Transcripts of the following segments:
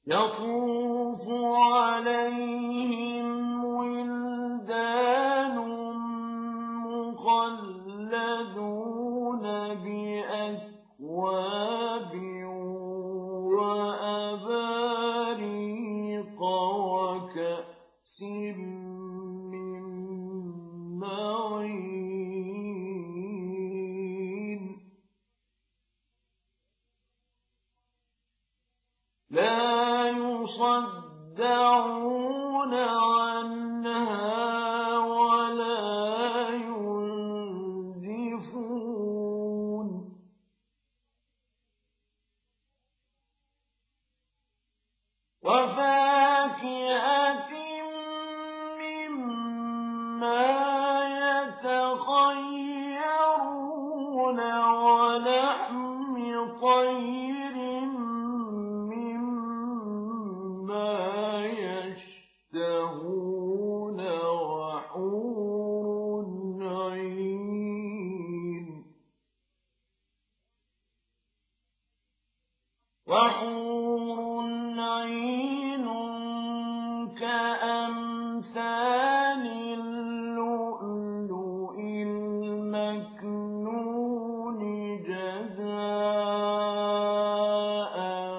يطوف عليهم ولدان مخلدون بأكواب وأباريق وكأس من معين لا يصدعون عنها ولا ينزفون وفاكهة مما يتخيرون ولحم طير مما يشتهون وحور عين كأمثال اللؤلؤ المكنون جزاء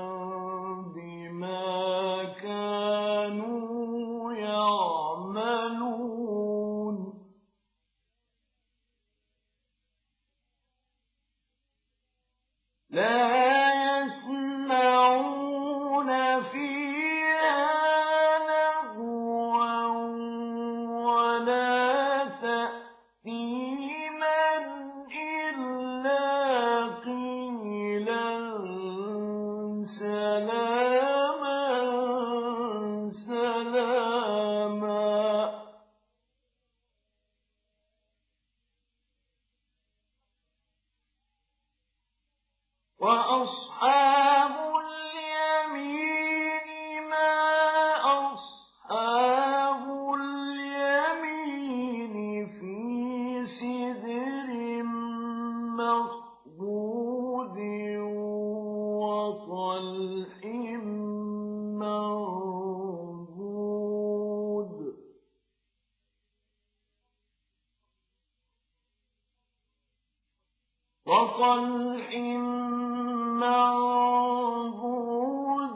بما كانوا يعملون لا يسمعون فيها لغوا ولا تأثيما إلا قيلا سلاما سلاما وأصحاب اليمين ما أصحاب اليمين في سدر مخضود وطلح منضود وطلح منضود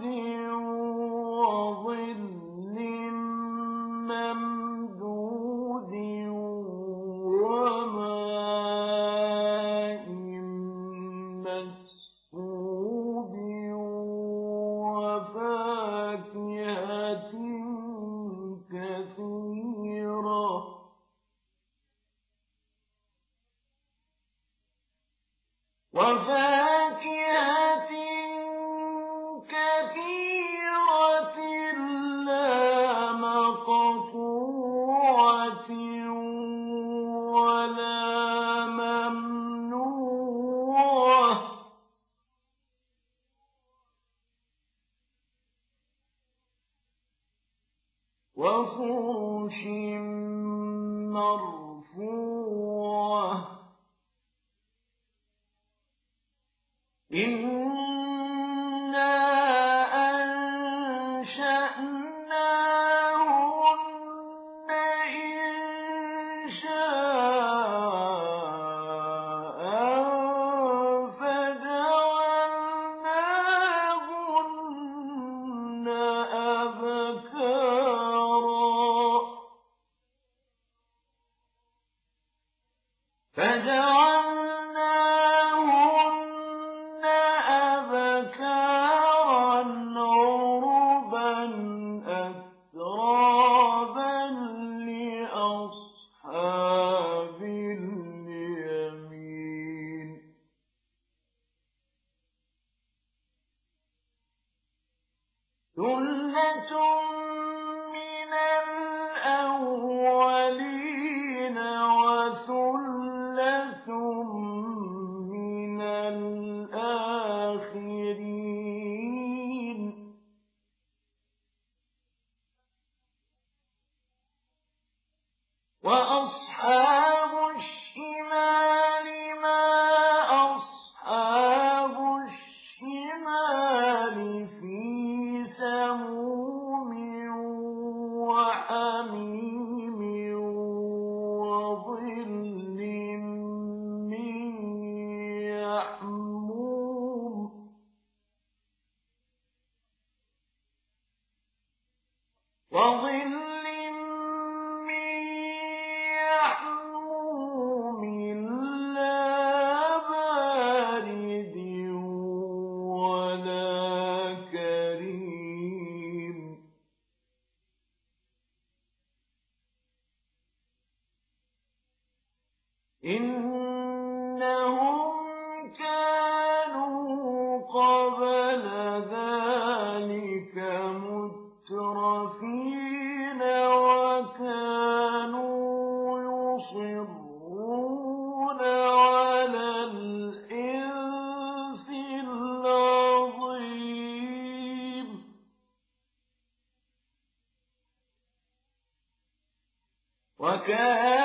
وظل ممدود وماء مسكوب وفاكهة كثيرة لا مقطوعة ولا ممنوعة وفرش مرفوعة إنا أنشأناهن إنشاء فجعلناهن أبكارا عربا أترابا لأصحاب اليمين ثلة من الأولين وثلة من الآخرين وأصحاب الشمال ما أصحاب الشمال في سبيل وظل من يحموم لا بارد ولا كريم إنهم كانوا قبل ذلك مترفين وكانوا يصرون على الإنث العظيم وكان